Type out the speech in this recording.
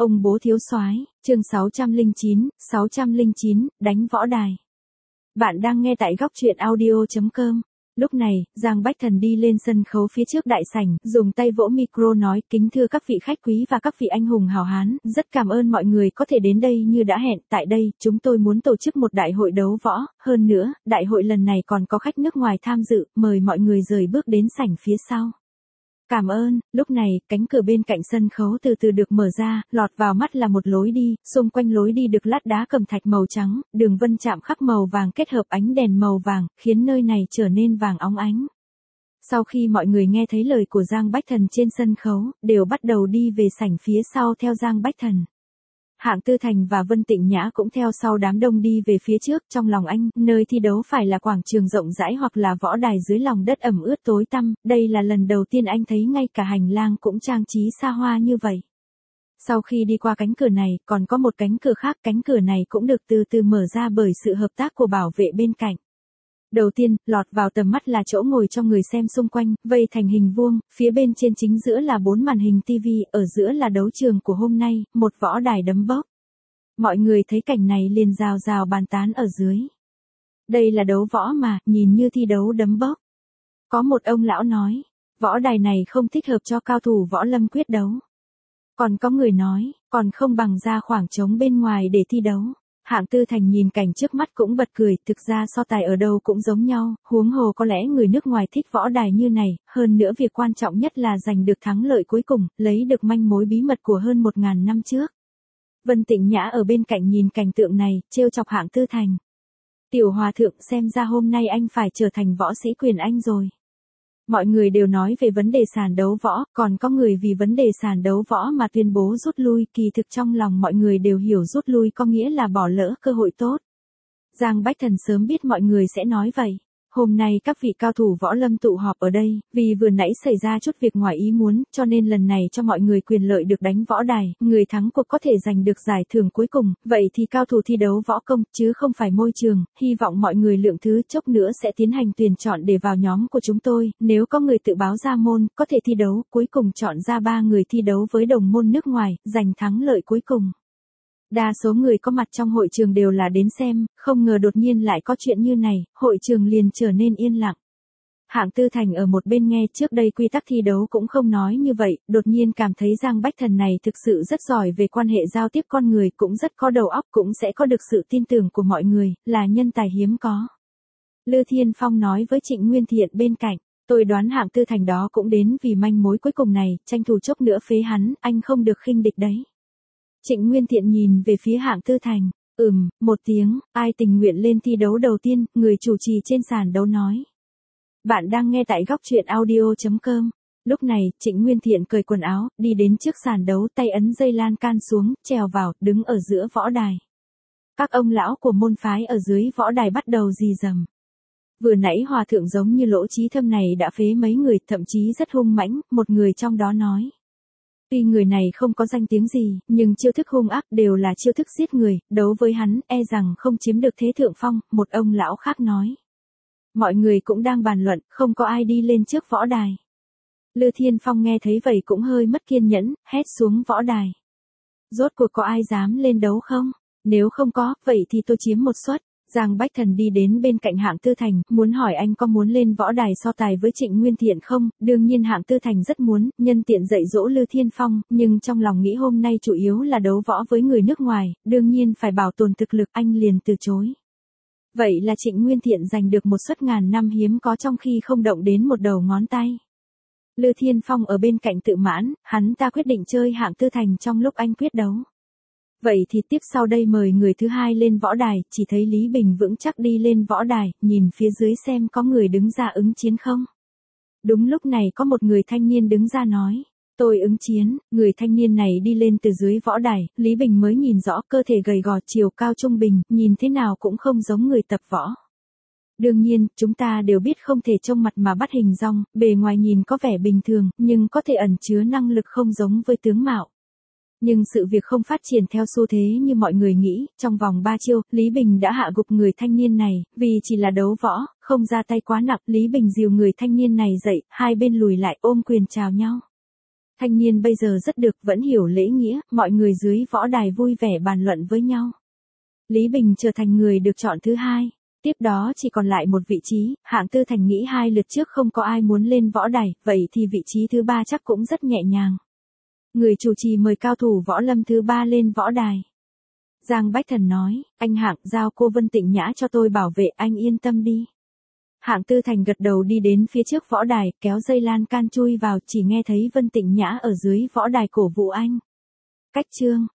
Ông bố thiếu soái, chương 609, đánh võ đài. Bạn đang nghe tại góc truyện audio.com. Lúc này, Giang Bách Thần đi lên sân khấu phía trước đại sảnh, dùng tay vỗ micro nói, kính thưa các vị khách quý và các vị anh hùng hào hán, rất cảm ơn mọi người có thể đến đây như đã hẹn, tại đây, chúng tôi muốn tổ chức một đại hội đấu võ, hơn nữa, đại hội lần này còn có khách nước ngoài tham dự, mời mọi người rời bước đến sảnh phía sau. Cảm ơn. Lúc này, cánh cửa bên cạnh sân khấu từ từ được mở ra, lọt vào mắt là một lối đi, xung quanh lối đi được lát đá cẩm thạch màu trắng, đường vân chạm khắc màu vàng kết hợp ánh đèn màu vàng, khiến nơi này trở nên vàng óng ánh. Sau khi mọi người nghe thấy lời của Giang Bách Thần trên sân khấu, đều bắt đầu đi về sảnh phía sau theo Giang Bách Thần. Hạng Tư Thành và Vân Tịnh Nhã cũng theo sau đám đông đi về phía trước, trong lòng anh, nơi thi đấu phải là quảng trường rộng rãi hoặc là võ đài dưới lòng đất ẩm ướt tối tăm, đây là lần đầu tiên anh thấy ngay cả hành lang cũng trang trí xa hoa như vậy. Sau khi đi qua cánh cửa này, còn có một cánh cửa khác, cánh cửa này cũng được từ từ mở ra bởi sự hợp tác của bảo vệ bên cạnh. Đầu tiên, lọt vào tầm mắt là chỗ ngồi cho người xem xung quanh, vây thành hình vuông, phía bên trên chính giữa là 4 màn hình TV, ở giữa là đấu trường của hôm nay, một võ đài đấm bốc. Mọi người thấy cảnh này liền rào rào bàn tán ở dưới. Đây là đấu võ mà, nhìn như thi đấu đấm bốc. Có một ông lão nói, võ đài này không thích hợp cho cao thủ võ lâm quyết đấu. Còn có người nói, còn không bằng ra khoảng trống bên ngoài để thi đấu. Hạng Tư Thành nhìn cảnh trước mắt cũng bật cười, thực ra so tài ở đâu cũng giống nhau, huống hồ có lẽ người nước ngoài thích võ đài như này, hơn nữa việc quan trọng nhất là giành được thắng lợi cuối cùng, lấy được manh mối bí mật của hơn 1000 năm trước. Vân Tịnh Nhã ở bên cạnh nhìn cảnh tượng này, trêu chọc Hạng Tư Thành. Tiểu hòa thượng, xem ra hôm nay anh phải trở thành võ sĩ quyền Anh rồi. Mọi người đều nói về vấn đề sàn đấu võ, còn có người vì vấn đề sàn đấu võ mà tuyên bố rút lui, kỳ thực trong lòng mọi người đều hiểu rút lui có nghĩa là bỏ lỡ cơ hội tốt. Giang Bách Thần sớm biết mọi người sẽ nói vậy. Hôm nay các vị cao thủ võ lâm tụ họp ở đây, vì vừa nãy xảy ra chút việc ngoài ý muốn, cho nên lần này cho mọi người quyền lợi được đánh võ đài, người thắng cuộc có thể giành được giải thưởng cuối cùng, vậy thì cao thủ thi đấu võ công, chứ không phải môi trường, hy vọng mọi người lượng thứ chốc nữa sẽ tiến hành tuyển chọn để vào nhóm của chúng tôi, nếu có người tự báo ra môn, có thể thi đấu, cuối cùng chọn ra 3 người thi đấu với đồng môn nước ngoài, giành thắng lợi cuối cùng. Đa số người có mặt trong hội trường đều là đến xem, không ngờ đột nhiên lại có chuyện như này, hội trường liền trở nên yên lặng. Hạng Tư Thành ở một bên nghe, trước đây quy tắc thi đấu cũng không nói như vậy, đột nhiên cảm thấy Giang Bách Thần này thực sự rất giỏi về quan hệ giao tiếp con người, cũng rất có đầu óc, cũng sẽ có được sự tin tưởng của mọi người, là nhân tài hiếm có. Lư Thiên Phong nói với Trịnh Nguyên Thiện bên cạnh, tôi đoán Hạng Tư Thành đó cũng đến vì manh mối cuối cùng này, tranh thủ chốc nữa phế hắn, anh không được khinh địch đấy. Trịnh Nguyên Thiện nhìn về phía Hạng Tư Thành, một tiếng, ai tình nguyện lên thi đấu đầu tiên, người chủ trì trên sàn đấu nói. Bạn đang nghe tại góc truyện audio.com. Lúc này, Trịnh Nguyên Thiện cởi quần áo, đi đến trước sàn đấu, tay ấn dây lan can xuống, trèo vào, đứng ở giữa võ đài. Các ông lão của môn phái ở dưới võ đài bắt đầu rì rầm. Vừa nãy hòa thượng giống như Lỗ Chí Thâm này đã phế mấy người, thậm chí rất hung mãnh, một người trong đó nói. Tuy người này không có danh tiếng gì, nhưng chiêu thức hung ác đều là chiêu thức giết người, đấu với hắn, e rằng không chiếm được thế thượng phong, một ông lão khác nói. Mọi người cũng đang bàn luận, không có ai đi lên trước võ đài. Lư Thiên Phong nghe thấy vậy cũng hơi mất kiên nhẫn, hét xuống võ đài. Rốt cuộc có ai dám lên đấu không? Nếu không có, vậy thì tôi chiếm một suất. Giang Bách Thần đi đến bên cạnh Hạng Tư Thành, muốn hỏi anh có muốn lên võ đài so tài với Trịnh Nguyên Thiện không, đương nhiên Hạng Tư Thành rất muốn, nhân tiện dạy dỗ Lư Thiên Phong, nhưng trong lòng nghĩ hôm nay chủ yếu là đấu võ với người nước ngoài, đương nhiên phải bảo tồn thực lực, anh liền từ chối. Vậy là Trịnh Nguyên Thiện giành được một suất ngàn năm hiếm có trong khi không động đến một đầu ngón tay. Lư Thiên Phong ở bên cạnh tự mãn, hắn ta quyết định chơi Hạng Tư Thành trong lúc anh quyết đấu. Vậy thì tiếp sau đây mời người thứ hai lên võ đài, chỉ thấy Lý Bình vững chắc đi lên võ đài, nhìn phía dưới xem có người đứng ra ứng chiến không. Đúng lúc này có một người thanh niên đứng ra nói, tôi ứng chiến, người thanh niên này đi lên từ dưới võ đài, Lý Bình mới nhìn rõ cơ thể gầy gò chiều cao trung bình, nhìn thế nào cũng không giống người tập võ. Đương nhiên, chúng ta đều biết không thể trông mặt mà bắt hình dong, bề ngoài nhìn có vẻ bình thường, nhưng có thể ẩn chứa năng lực không giống với tướng mạo. Nhưng sự việc không phát triển theo xu thế như mọi người nghĩ, trong vòng 3 chiêu, Lý Bình đã hạ gục người thanh niên này, vì chỉ là đấu võ, không ra tay quá nặng, Lý Bình dìu người thanh niên này dậy, hai bên lùi lại ôm quyền chào nhau. Thanh niên bây giờ rất được, vẫn hiểu lễ nghĩa, mọi người dưới võ đài vui vẻ bàn luận với nhau. Lý Bình trở thành người được chọn thứ hai. Tiếp đó chỉ còn lại một vị trí, hạng Tư Thành nghĩ 2 lượt trước không có ai muốn lên võ đài, vậy thì vị trí thứ 3 chắc cũng rất nhẹ nhàng. Người chủ trì mời cao thủ võ lâm thứ 3 lên võ đài. Giang Bách Thần nói, anh Hạng giao cô Vân Tịnh Nhã cho tôi bảo vệ, anh yên tâm đi. Hạng Tư Thành gật đầu đi đến phía trước võ đài, kéo dây lan can chui vào, chỉ nghe thấy Vân Tịnh Nhã ở dưới võ đài cổ vũ anh. Cách chương